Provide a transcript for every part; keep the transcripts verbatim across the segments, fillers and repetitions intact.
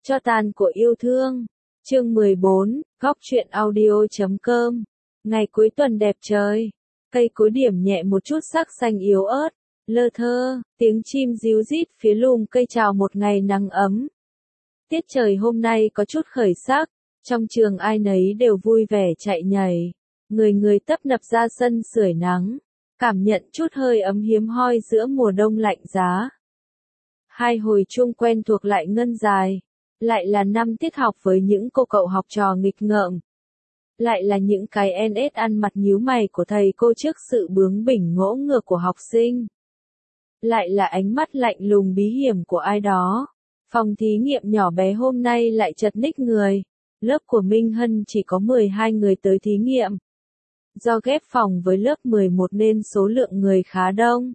Cho tàn của yêu thương. Chương mười bốn, góc truyện audio chấm com. Ngày cuối tuần đẹp trời. Cây cối điểm nhẹ một chút sắc xanh yếu ớt, lơ thơ, tiếng chim ríu rít phía lùm cây chào một ngày nắng ấm. Tiết trời hôm nay có chút khởi sắc, trong trường ai nấy đều vui vẻ chạy nhảy, người người tấp nập ra sân sưởi nắng, cảm nhận chút hơi ấm hiếm hoi giữa mùa đông lạnh giá. Hai hồi chuông quen thuộc lại ngân dài, lại là năm tiết học với những cô cậu học trò nghịch ngợm. Lại là những cái en ét ăn mặt nhíu mày của thầy cô trước sự bướng bỉnh ngỗ ngược của học sinh. Lại là ánh mắt lạnh lùng bí hiểm của ai đó. Phòng thí nghiệm nhỏ bé hôm nay lại chật ních người. Lớp của Minh Hân chỉ có mười hai người tới thí nghiệm. Do ghép phòng với lớp mười một nên số lượng người khá đông.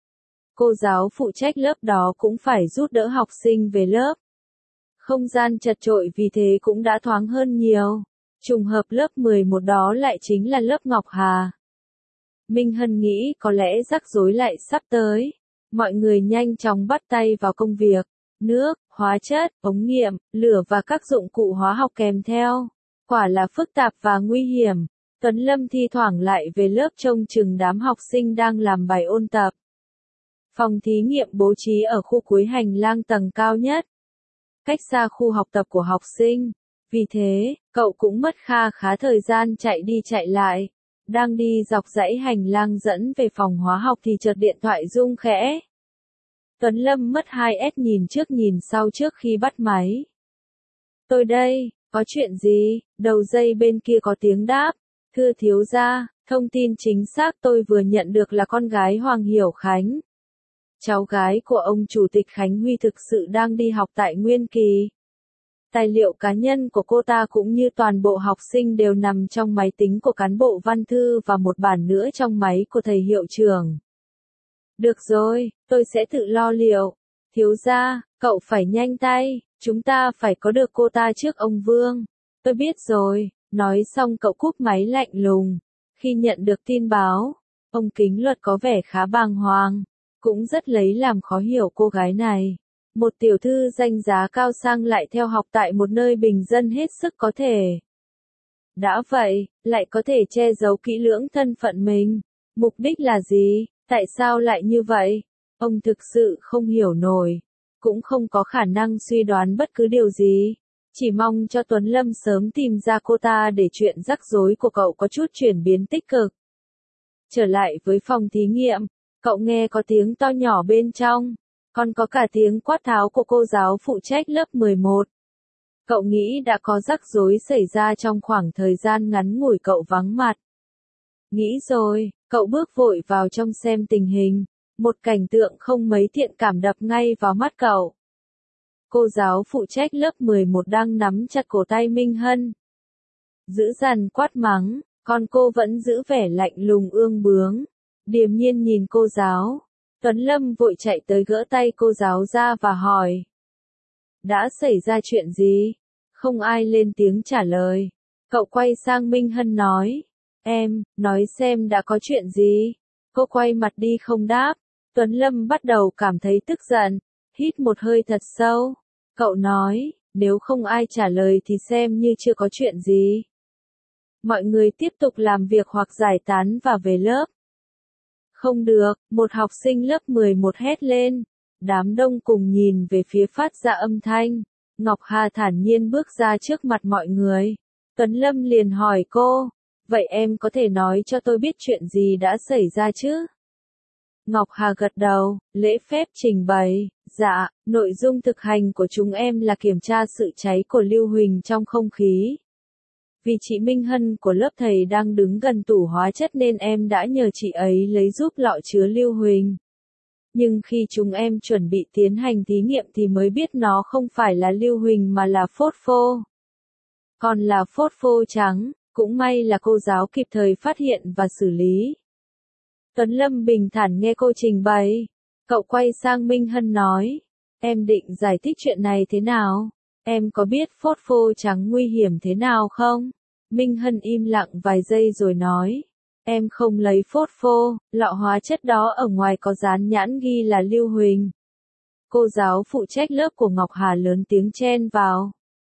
Cô giáo phụ trách lớp đó cũng phải giúp đỡ học sinh về lớp. Không gian chật chội vì thế cũng đã thoáng hơn nhiều. Trùng hợp lớp mười một đó lại chính là lớp Ngọc Hà. Minh Hân nghĩ có lẽ rắc rối lại sắp tới. Mọi người nhanh chóng bắt tay vào công việc. Nước, hóa chất, ống nghiệm, lửa và các dụng cụ hóa học kèm theo. Quả là phức tạp và nguy hiểm. Tuấn Lâm thi thoảng lại về lớp trông chừng đám học sinh đang làm bài ôn tập. Phòng thí nghiệm bố trí ở khu cuối hành lang tầng cao nhất, cách xa khu học tập của học sinh. Vì thế, cậu cũng mất kha khá thời gian chạy đi chạy lại. Đang đi dọc dãy hành lang dẫn về phòng hóa học thì chợt điện thoại rung khẽ. Tuấn Lâm mất hai S nhìn trước nhìn sau trước khi bắt máy. Tôi đây, có chuyện gì? Đầu dây bên kia có tiếng đáp. Thưa thiếu gia, thông tin chính xác tôi vừa nhận được là con gái Hoàng Hiểu Khánh. Cháu gái của ông Chủ tịch Khánh Huy thực sự đang đi học tại Nguyên Kỳ. Tài liệu cá nhân của cô ta cũng như toàn bộ học sinh đều nằm trong máy tính của cán bộ văn thư và một bản nữa trong máy của thầy hiệu trưởng. Được rồi, tôi sẽ tự lo liệu. Thiếu gia, cậu phải nhanh tay, chúng ta phải có được cô ta trước ông Vương. Tôi biết rồi, nói xong cậu cúp máy lạnh lùng. Khi nhận được tin báo, ông Kính Luật có vẻ khá bàng hoàng, cũng rất lấy làm khó hiểu cô gái này. Một tiểu thư danh giá cao sang lại theo học tại một nơi bình dân hết sức có thể. Đã vậy, lại có thể che giấu kỹ lưỡng thân phận mình. Mục đích là gì? Tại sao lại như vậy? Ông thực sự không hiểu nổi. Cũng không có khả năng suy đoán bất cứ điều gì. Chỉ mong cho Tuấn Lâm sớm tìm ra cô ta để chuyện rắc rối của cậu có chút chuyển biến tích cực. Trở lại với phòng thí nghiệm, cậu nghe có tiếng to nhỏ bên trong. Còn có cả tiếng quát tháo của cô giáo phụ trách lớp mười một. Cậu nghĩ đã có rắc rối xảy ra trong khoảng thời gian ngắn ngủi cậu vắng mặt. Nghĩ rồi, cậu bước vội vào trong xem tình hình. Một cảnh tượng không mấy thiện cảm đập ngay vào mắt cậu. Cô giáo phụ trách lớp mười một đang nắm chặt cổ tay Minh Hân. Dữ dằn quát mắng, còn cô vẫn giữ vẻ lạnh lùng ương bướng. Điềm nhiên nhìn cô giáo. Tuấn Lâm vội chạy tới gỡ tay cô giáo ra và hỏi. Đã xảy ra chuyện gì? Không ai lên tiếng trả lời. Cậu quay sang Minh Hân nói. Em, nói xem đã có chuyện gì? Cô quay mặt đi không đáp. Tuấn Lâm bắt đầu cảm thấy tức giận. Hít một hơi thật sâu. Cậu nói, nếu không ai trả lời thì xem như chưa có chuyện gì. Mọi người tiếp tục làm việc hoặc giải tán và về lớp. Không được, một học sinh lớp mười một hét lên. Đám đông cùng nhìn về phía phát ra âm thanh. Ngọc Hà thản nhiên bước ra trước mặt mọi người. Tuấn Lâm liền hỏi cô, vậy em có thể nói cho tôi biết chuyện gì đã xảy ra chứ? Ngọc Hà gật đầu, lễ phép trình bày, dạ, nội dung thực hành của chúng em là kiểm tra sự cháy của lưu huỳnh trong không khí. Vì chị Minh Hân của lớp thầy đang đứng gần tủ hóa chất nên em đã nhờ chị ấy lấy giúp lọ chứa lưu huỳnh. Nhưng khi chúng em chuẩn bị tiến hành thí nghiệm thì mới biết nó không phải là lưu huỳnh mà là phốt phô. Còn là phốt phô trắng, cũng may là cô giáo kịp thời phát hiện và xử lý. Tuấn Lâm bình thản nghe cô trình bày. Cậu quay sang Minh Hân nói, em định giải thích chuyện này thế nào? Em có biết phốt phô trắng nguy hiểm thế nào không? Minh Hân im lặng vài giây rồi nói, em không lấy phốt phô, lọ hóa chất đó ở ngoài có dán nhãn ghi là lưu huỳnh. Cô giáo phụ trách lớp của Ngọc Hà lớn tiếng chen vào.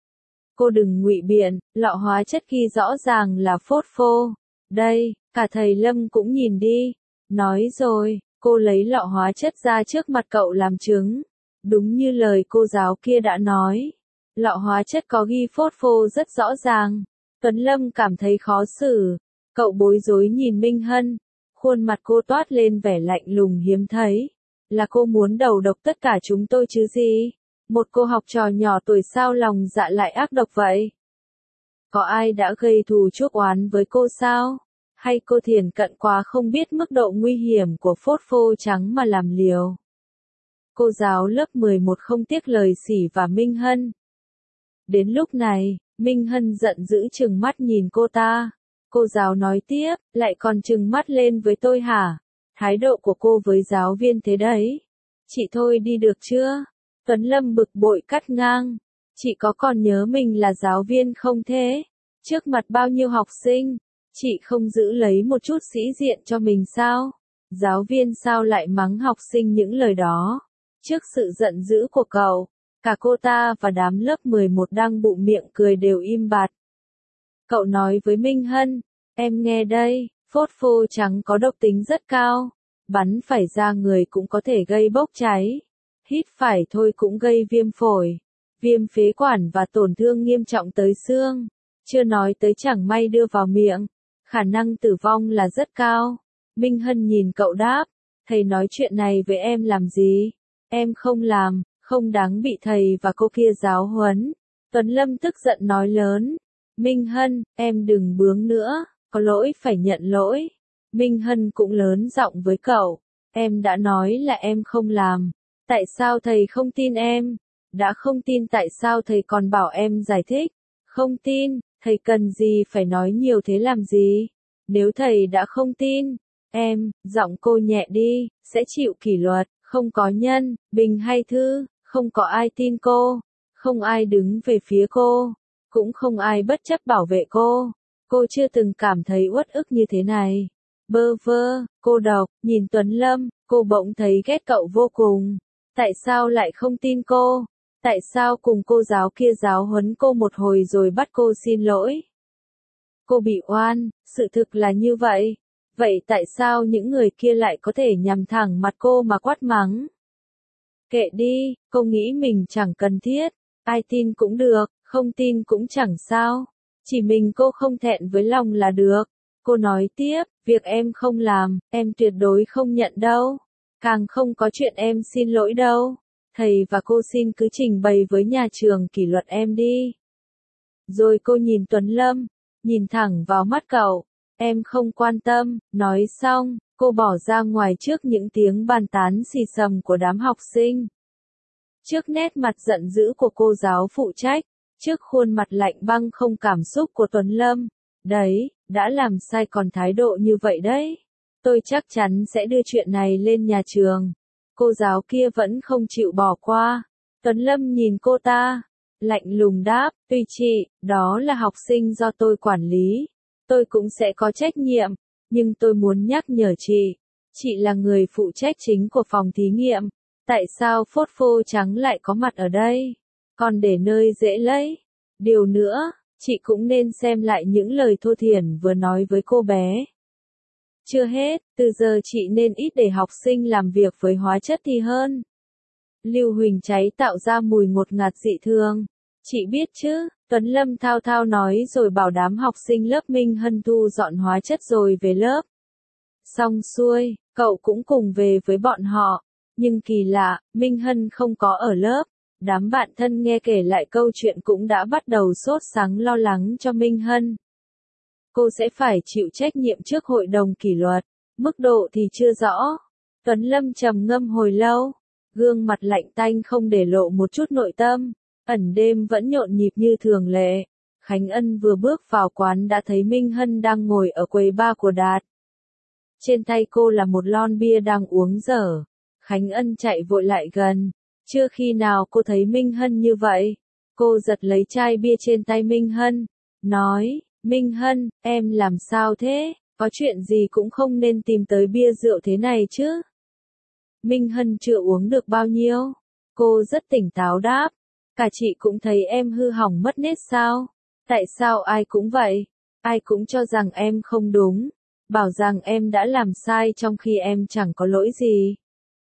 Cô đừng ngụy biện, lọ hóa chất ghi rõ ràng là phốt phô. Đây, cả thầy Lâm cũng nhìn đi. Nói rồi, cô lấy lọ hóa chất ra trước mặt cậu làm chứng. Đúng như lời cô giáo kia đã nói. Lọ hóa chất có ghi phốt phô rất rõ ràng. Tuấn Lâm cảm thấy khó xử. Cậu bối rối nhìn Minh Hân. Khuôn mặt cô toát lên vẻ lạnh lùng hiếm thấy. Là cô muốn đầu độc tất cả chúng tôi chứ gì? Một cô học trò nhỏ tuổi sao lòng dạ lại ác độc vậy? Có ai đã gây thù chuốc oán với cô sao? Hay cô thiển cận quá không biết mức độ nguy hiểm của phốt phô trắng mà làm liều? Cô giáo lớp mười một không tiếc lời xỉ và Minh Hân. Đến lúc này, Minh Hân giận dữ trừng mắt nhìn cô ta. Cô giáo nói tiếp, lại còn trừng mắt lên với tôi hả? Thái độ của cô với giáo viên thế đấy. Chị thôi đi được chưa? Tuấn Lâm bực bội cắt ngang. Chị có còn nhớ mình là giáo viên không thế? Trước mặt bao nhiêu học sinh, chị không giữ lấy một chút sĩ diện cho mình sao? Giáo viên sao lại mắng học sinh những lời đó? Trước sự giận dữ của cậu, cả cô ta và đám lớp mười một đang bụng miệng cười đều im bặt. Cậu nói với Minh Hân, em nghe đây, phốt phô trắng có độc tính rất cao, bắn phải ra người cũng có thể gây bốc cháy, hít phải thôi cũng gây viêm phổi, viêm phế quản và tổn thương nghiêm trọng tới xương, chưa nói tới chẳng may đưa vào miệng, khả năng tử vong là rất cao. Minh Hân nhìn cậu đáp, thầy nói chuyện này với em làm gì? Em không làm, không đáng bị thầy và cô kia giáo huấn. Tuấn Lâm tức giận nói lớn, Minh Hân, em đừng bướng nữa, có lỗi phải nhận lỗi. Minh Hân cũng lớn giọng với cậu, em đã nói là em không làm, tại sao thầy không tin em? Đã không tin tại sao thầy còn bảo em giải thích? Không tin, thầy cần gì phải nói nhiều thế làm gì? Nếu thầy đã không tin, em, giọng cô nhẹ đi, sẽ chịu kỷ luật, không có nhân, bình hay thư, không có ai tin cô, không ai đứng về phía cô, cũng không ai bất chấp bảo vệ cô. Cô chưa từng cảm thấy uất ức như thế này. Bơ vơ, cô độc, nhìn Tuấn Lâm, cô bỗng thấy ghét cậu vô cùng. Tại sao lại không tin cô? Tại sao cùng cô giáo kia giáo huấn cô một hồi rồi bắt cô xin lỗi? Cô bị oan, sự thực là như vậy. Vậy tại sao những người kia lại có thể nhằm thẳng mặt cô mà quát mắng? Kệ đi, cô nghĩ mình chẳng cần thiết. Ai tin cũng được, không tin cũng chẳng sao. Chỉ mình cô không thẹn với lòng là được. Cô nói tiếp, việc em không làm, em tuyệt đối không nhận đâu. Càng không có chuyện em xin lỗi đâu. Thầy và cô xin cứ trình bày với nhà trường kỷ luật em đi. Rồi cô nhìn Tuấn Lâm, nhìn thẳng vào mắt cậu. Em không quan tâm, nói xong, cô bỏ ra ngoài trước những tiếng bàn tán xì xầm của đám học sinh. Trước nét mặt giận dữ của cô giáo phụ trách, trước khuôn mặt lạnh băng không cảm xúc của Tuấn Lâm. Đấy, đã làm sai còn thái độ như vậy đấy. Tôi chắc chắn sẽ đưa chuyện này lên nhà trường. Cô giáo kia vẫn không chịu bỏ qua. Tuấn Lâm nhìn cô ta, lạnh lùng đáp, tùy chị, đó là học sinh do tôi quản lý. Tôi cũng sẽ có trách nhiệm, nhưng tôi muốn nhắc nhở chị. Chị là người phụ trách chính của phòng thí nghiệm. Tại sao phốt phô trắng lại có mặt ở đây? Còn để nơi dễ lấy. Điều nữa, chị cũng nên xem lại những lời thô thiển vừa nói với cô bé. Chưa hết, từ giờ chị nên ít để học sinh làm việc với hóa chất thì hơn. Lưu huỳnh cháy tạo ra mùi ngột ngạt dị thường. Chị biết chứ, Tuấn Lâm thao thao nói rồi bảo đám học sinh lớp Minh Hân thu dọn hóa chất rồi về lớp. Xong xuôi, cậu cũng cùng về với bọn họ. Nhưng kỳ lạ, Minh Hân không có ở lớp. Đám bạn thân nghe kể lại câu chuyện cũng đã bắt đầu sốt sắng lo lắng cho Minh Hân. Cô sẽ phải chịu trách nhiệm trước hội đồng kỷ luật. Mức độ thì chưa rõ. Tuấn Lâm trầm ngâm hồi lâu. Gương mặt lạnh tanh không để lộ một chút nội tâm. Ẩn đêm vẫn nhộn nhịp như thường lệ. Khánh Ân vừa bước vào quán đã thấy Minh Hân đang ngồi ở quầy bar của Đạt. Trên tay cô là một lon bia đang uống dở. Khánh Ân chạy vội lại gần. Chưa khi nào cô thấy Minh Hân như vậy. Cô giật lấy chai bia trên tay Minh Hân. Nói, Minh Hân, em làm sao thế? Có chuyện gì cũng không nên tìm tới bia rượu thế này chứ. Minh Hân chưa uống được bao nhiêu. Cô rất tỉnh táo đáp. Cả chị cũng thấy em hư hỏng mất nết sao? Tại sao ai cũng vậy? Ai cũng cho rằng em không đúng. Bảo rằng em đã làm sai trong khi em chẳng có lỗi gì.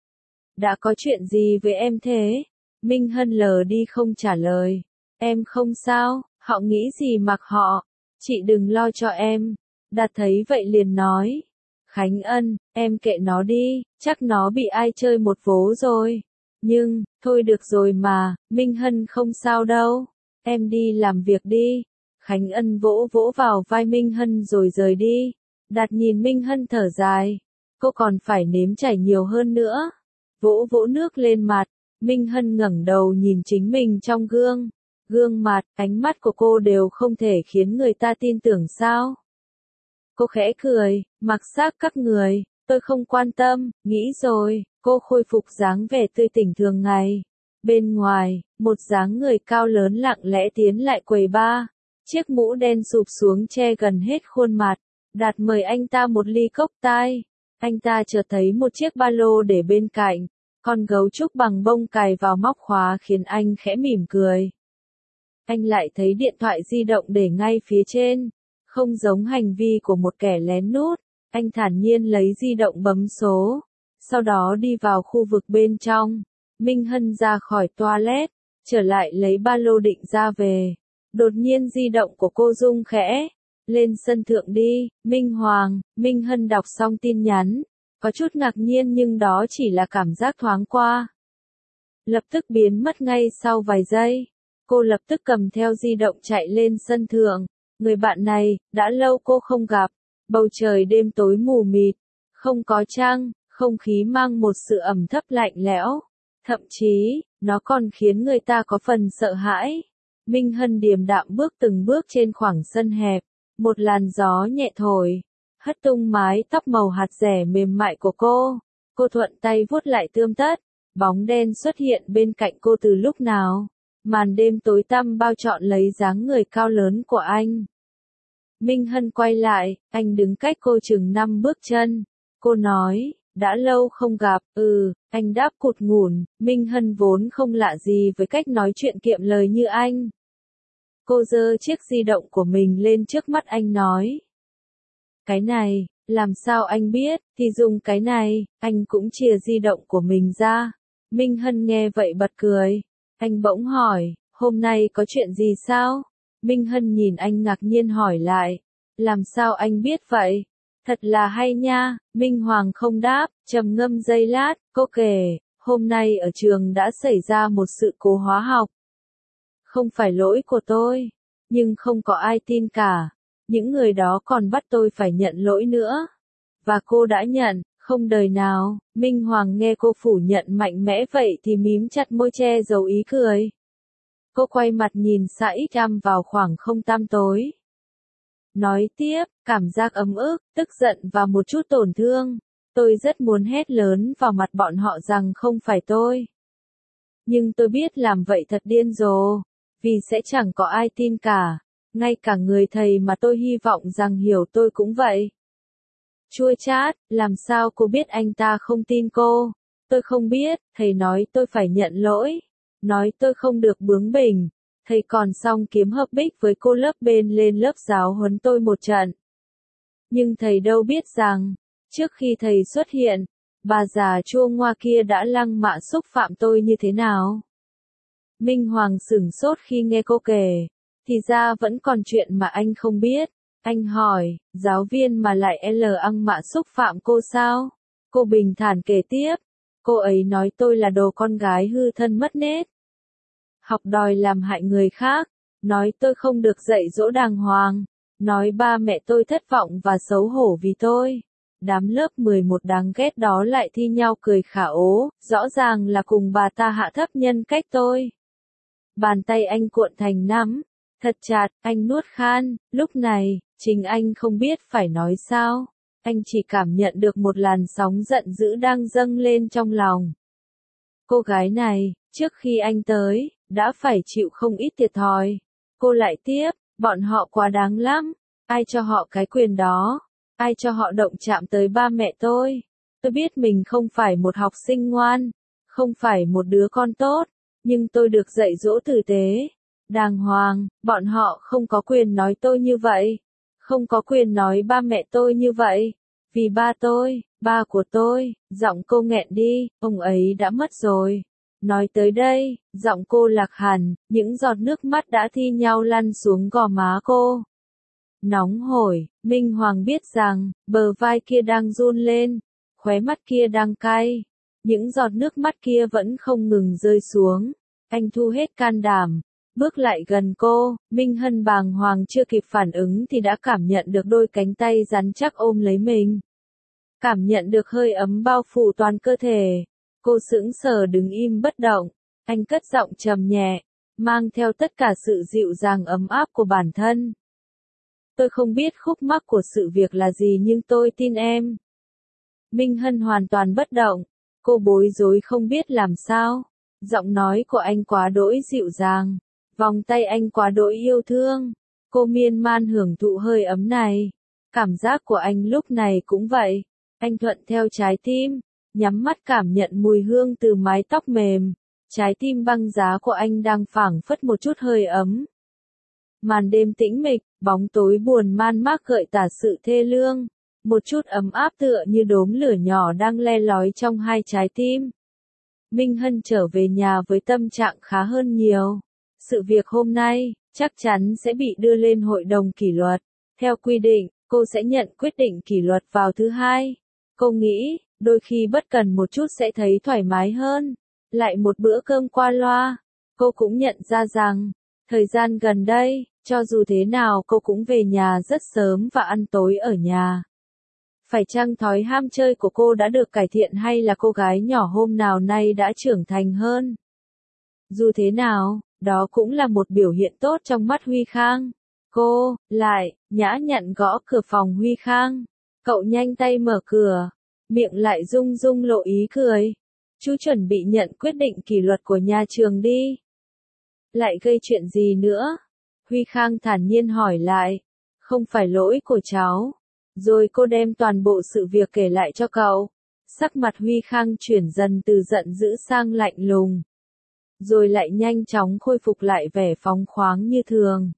Đã có chuyện gì với em thế? Minh Hân lờ đi không trả lời. Em không sao, họ nghĩ gì mặc họ. Chị đừng lo cho em. Đạt thấy vậy liền nói. Khánh Ân, em kệ nó đi, chắc nó bị ai chơi một vố rồi. Nhưng, thôi được rồi mà, Minh Hân không sao đâu. Em đi làm việc đi. Khánh Ân vỗ vỗ vào vai Minh Hân rồi rời đi. Đạt nhìn Minh Hân thở dài. Cô còn phải nếm trải nhiều hơn nữa. Vỗ vỗ nước lên mặt. Minh Hân ngẩng đầu nhìn chính mình trong gương. Gương mặt, ánh mắt của cô đều không thể khiến người ta tin tưởng sao. Cô khẽ cười, mặc xác các người, tôi không quan tâm, nghĩ rồi, cô khôi phục dáng vẻ tươi tỉnh thường ngày. Bên ngoài, một dáng người cao lớn lặng lẽ tiến lại quầy bar. Chiếc mũ đen sụp xuống che gần hết khuôn mặt. Đạt mời anh ta một ly cốc tai. Anh ta chợt thấy một chiếc ba lô để bên cạnh. Con gấu trúc bằng bông cài vào móc khóa khiến anh khẽ mỉm cười. Anh lại thấy điện thoại di động để ngay phía trên. Không giống hành vi của một kẻ lén lút, anh thản nhiên lấy di động bấm số. Sau đó đi vào khu vực bên trong. Minh Hân ra khỏi toilet, trở lại lấy ba lô định ra về. Đột nhiên di động của cô rung khẽ. Lên sân thượng đi, Minh Hoàng. Minh Hân đọc xong tin nhắn. Có chút ngạc nhiên nhưng đó chỉ là cảm giác thoáng qua. Lập tức biến mất ngay sau vài giây. Cô lập tức cầm theo di động chạy lên sân thượng. Người bạn này, đã lâu cô không gặp. Bầu trời đêm tối mù mịt. Không có trăng, không khí mang một sự ẩm thấp lạnh lẽo. Thậm chí, nó còn khiến người ta có phần sợ hãi. Minh Hân điềm đạm bước từng bước trên khoảng sân hẹp. Một làn gió nhẹ thổi. Hất tung mái tóc màu hạt dẻ mềm mại của cô. Cô thuận tay vuốt lại tươm tất. Bóng đen xuất hiện bên cạnh cô từ lúc nào. Màn đêm tối tăm bao trọn lấy dáng người cao lớn của anh. Minh Hân quay lại, anh đứng cách cô chừng năm bước chân. Cô nói, đã lâu không gặp, ừ, anh đáp cụt ngủn. Minh Hân vốn không lạ gì với cách nói chuyện kiệm lời như anh. Cô giơ chiếc di động của mình lên trước mắt anh nói. Cái này, làm sao anh biết, thì dùng cái này, anh cũng chìa di động của mình ra. Minh Hân nghe vậy bật cười. Anh bỗng hỏi, hôm nay có chuyện gì sao? Minh Hân nhìn anh ngạc nhiên hỏi lại. Làm sao anh biết vậy? Thật là hay nha, Minh Hoàng không đáp, trầm ngâm giây lát, cô kể, hôm nay ở trường đã xảy ra một sự cố hóa học. Không phải lỗi của tôi, nhưng không có ai tin cả. Những người đó còn bắt tôi phải nhận lỗi nữa. Và cô đã nhận, không đời nào. Minh Hoàng nghe cô phủ nhận mạnh mẽ vậy thì mím chặt môi che giấu ý cười. Cô quay mặt nhìn Said Am vào khoảng không tăm tối. Nói tiếp, cảm giác ấm ức, tức giận và một chút tổn thương. Tôi rất muốn hét lớn vào mặt bọn họ rằng không phải tôi. Nhưng tôi biết làm vậy thật điên rồ. Vì sẽ chẳng có ai tin cả. Ngay cả người thầy mà tôi hy vọng rằng hiểu tôi cũng vậy. Chua chát, làm sao cô biết anh ta không tin cô? Tôi không biết, thầy nói tôi phải nhận lỗi. Nói tôi không được bướng bỉnh. Thầy còn xong kiếm hợp bích với cô lớp bên lên lớp giáo huấn tôi một trận. Nhưng thầy đâu biết rằng, trước khi thầy xuất hiện, bà già chua ngoa kia đã lăng mạ xúc phạm tôi như thế nào? Minh Hoàng sửng sốt khi nghe cô kể. Thì ra vẫn còn chuyện mà anh không biết. Anh hỏi, giáo viên mà lại L ăn mạ xúc phạm cô sao? Cô bình thản kể tiếp. Cô ấy nói tôi là đồ con gái hư thân mất nết. Học đòi làm hại người khác. Nói tôi không được dạy dỗ đàng hoàng. Nói ba mẹ tôi thất vọng và xấu hổ vì tôi. Đám lớp mười một đáng ghét đó lại thi nhau cười khả ố. Rõ ràng là cùng bà ta hạ thấp nhân cách tôi. Bàn tay anh cuộn thành nắm. Thật chặt, anh nuốt khan. Lúc này, chính anh không biết phải nói sao. Anh chỉ cảm nhận được một làn sóng giận dữ đang dâng lên trong lòng. Cô gái này, trước khi anh tới, đã phải chịu không ít thiệt thòi. Cô lại tiếp, bọn họ quá đáng lắm. Ai cho họ cái quyền đó? Ai cho họ động chạm tới ba mẹ tôi? Tôi biết mình không phải một học sinh ngoan. không phải một đứa con tốt, nhưng tôi được dạy dỗ tử tế, đàng hoàng, bọn họ không có quyền nói tôi như vậy, không có quyền nói ba mẹ tôi như vậy, vì ba tôi, ba của tôi, giọng cô nghẹn đi, ông ấy đã mất rồi. Nói tới đây, giọng cô lạc hẳn, những giọt nước mắt đã thi nhau lăn xuống gò má cô. Nóng hổi, Minh Hoàng biết rằng, bờ vai kia đang run lên, khóe mắt kia đang cay, những giọt nước mắt kia vẫn không ngừng rơi xuống. Anh thu hết can đảm, bước lại gần cô, Minh Hân bàng hoàng chưa kịp phản ứng thì đã cảm nhận được đôi cánh tay rắn chắc ôm lấy mình. Cảm nhận được hơi ấm bao phủ toàn cơ thể. Cô sững sờ đứng im bất động, anh cất giọng trầm nhẹ, mang theo tất cả sự dịu dàng ấm áp của bản thân. Tôi không biết khúc mắc của sự việc là gì nhưng tôi tin em. Minh Hân hoàn toàn bất động, cô bối rối không biết làm sao. Giọng nói của anh quá đỗi dịu dàng, vòng tay anh quá đỗi yêu thương. Cô miên man hưởng thụ hơi ấm này. Cảm giác của anh lúc này cũng vậy. Anh thuận theo trái tim, nhắm mắt cảm nhận mùi hương từ mái tóc mềm. Trái tim băng giá của anh đang phảng phất một chút hơi ấm. Màn đêm tĩnh mịch, bóng tối buồn man mác gợi tả sự thê lương. Một chút ấm áp tựa như đốm lửa nhỏ đang le lói trong hai trái tim. Minh Hân trở về nhà với tâm trạng khá hơn nhiều. Sự việc hôm nay, chắc chắn sẽ bị đưa lên hội đồng kỷ luật. Theo quy định, cô sẽ nhận quyết định kỷ luật vào thứ hai. Cô nghĩ, đôi khi bất cần một chút sẽ thấy thoải mái hơn. Lại một bữa cơm qua loa. Cô cũng nhận ra rằng, thời gian gần đây, cho dù thế nào cô cũng về nhà rất sớm và ăn tối ở nhà. Phải chăng thói ham chơi của cô đã được cải thiện hay là cô gái nhỏ hôm nào nay đã trưởng thành hơn? Dù thế nào, đó cũng là một biểu hiện tốt trong mắt Huy Khang. Cô, lại, nhã nhặn gõ cửa phòng Huy Khang. Cậu nhanh tay mở cửa, miệng lại rung rung lộ ý cười. Chú chuẩn bị nhận quyết định kỷ luật của nhà trường đi. Lại gây chuyện gì nữa? Huy Khang thản nhiên hỏi lại. Không phải lỗi của cháu. Rồi cô đem toàn bộ sự việc kể lại cho cậu. Sắc mặt Huy Khang chuyển dần từ giận dữ sang lạnh lùng. Rồi lại nhanh chóng khôi phục lại vẻ phóng khoáng như thường.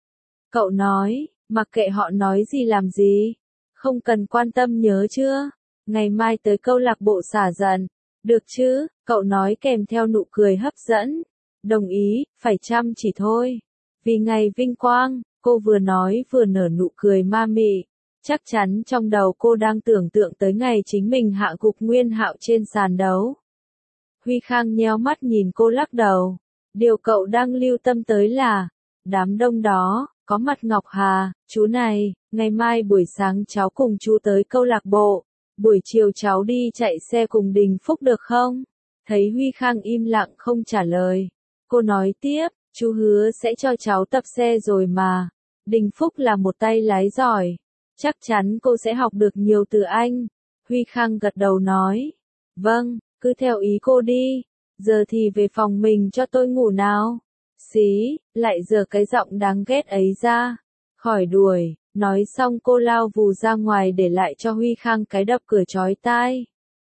Cậu nói, mặc kệ họ nói gì làm gì. Không cần quan tâm nhớ chưa? Ngày mai tới câu lạc bộ xả giận. Được chứ? Cậu nói kèm theo nụ cười hấp dẫn. Đồng ý, phải chăm chỉ thôi. Vì ngày vinh quang, cô vừa nói vừa nở nụ cười ma mị. Chắc chắn trong đầu cô đang tưởng tượng tới ngày chính mình hạ gục Nguyên Hạo trên sàn đấu. Huy Khang nheo mắt nhìn cô lắc đầu. Điều cậu đang lưu tâm tới là, đám đông đó, có mặt Ngọc Hà, chú này, ngày mai buổi sáng cháu cùng chú tới câu lạc bộ, buổi chiều cháu đi chạy xe cùng Đình Phúc được không? Thấy Huy Khang im lặng không trả lời. Cô nói tiếp, chú hứa sẽ cho cháu tập xe rồi mà. Đình Phúc là một tay lái giỏi. Chắc chắn cô sẽ học được nhiều từ anh. Huy Khang gật đầu nói. Vâng, cứ theo ý cô đi. Giờ thì về phòng mình cho tôi ngủ nào. Xí, lại giờ cái giọng đáng ghét ấy ra. Khỏi đuổi, nói xong cô lao vù ra ngoài để lại cho Huy Khang cái đập cửa chói tai.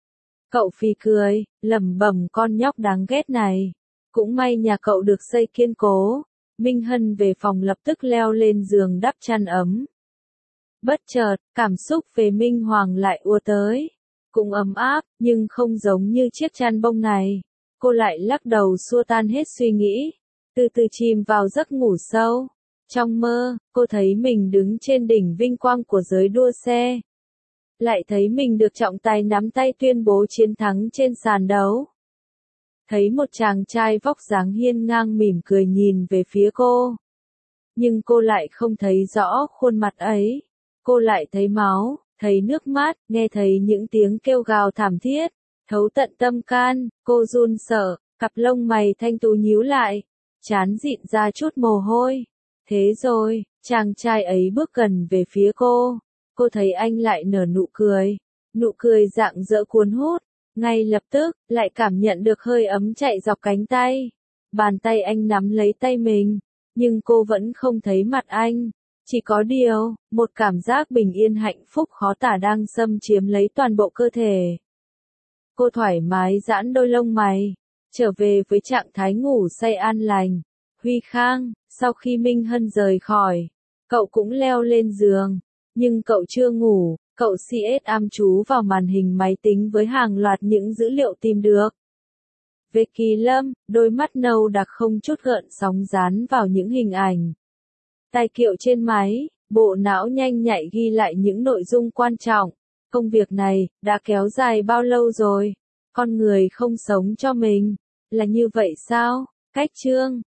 Cậu phì cười, lẩm bẩm con nhóc đáng ghét này. Cũng may nhà cậu được xây kiên cố. Minh Hân về phòng lập tức leo lên giường đắp chăn ấm. Bất chợt, cảm xúc về Minh Hoàng lại ùa tới. Cũng ấm áp, nhưng không giống như chiếc chăn bông này. Cô lại lắc đầu xua tan hết suy nghĩ. Từ từ chìm vào giấc ngủ sâu. Trong mơ, cô thấy mình đứng trên đỉnh vinh quang của giới đua xe. Lại thấy mình được trọng tài nắm tay tuyên bố chiến thắng trên sàn đấu. Thấy một chàng trai vóc dáng hiên ngang mỉm cười nhìn về phía cô. Nhưng cô lại không thấy rõ khuôn mặt ấy. Cô lại thấy máu, thấy nước mắt, nghe thấy những tiếng kêu gào thảm thiết, thấu tận tâm can, cô run sợ, cặp lông mày thanh tú nhíu lại, trán dịn ra chút mồ hôi. Thế rồi, chàng trai ấy bước gần về phía cô, cô thấy anh lại nở nụ cười, nụ cười rạng rỡ cuốn hút, ngay lập tức, lại cảm nhận được hơi ấm chạy dọc cánh tay. Bàn tay anh nắm lấy tay mình, nhưng cô vẫn không thấy mặt anh. Chỉ có điều, một cảm giác bình yên hạnh phúc khó tả đang xâm chiếm lấy toàn bộ cơ thể. Cô thoải mái giãn đôi lông mày, trở về với trạng thái ngủ say an lành. Huy Khang, sau khi Minh Hân rời khỏi, cậu cũng leo lên giường, nhưng cậu chưa ngủ, cậu xê ét am chú vào màn hình máy tính với hàng loạt những dữ liệu tìm được. Về Kỳ Lâm, đôi mắt nâu đặc không chút gợn sóng dán vào những hình ảnh. Tài liệu trên máy, bộ não nhanh nhạy ghi lại những nội dung quan trọng. Công việc này, đã kéo dài bao lâu rồi? Con người không sống cho mình. Là như vậy sao? Cách chương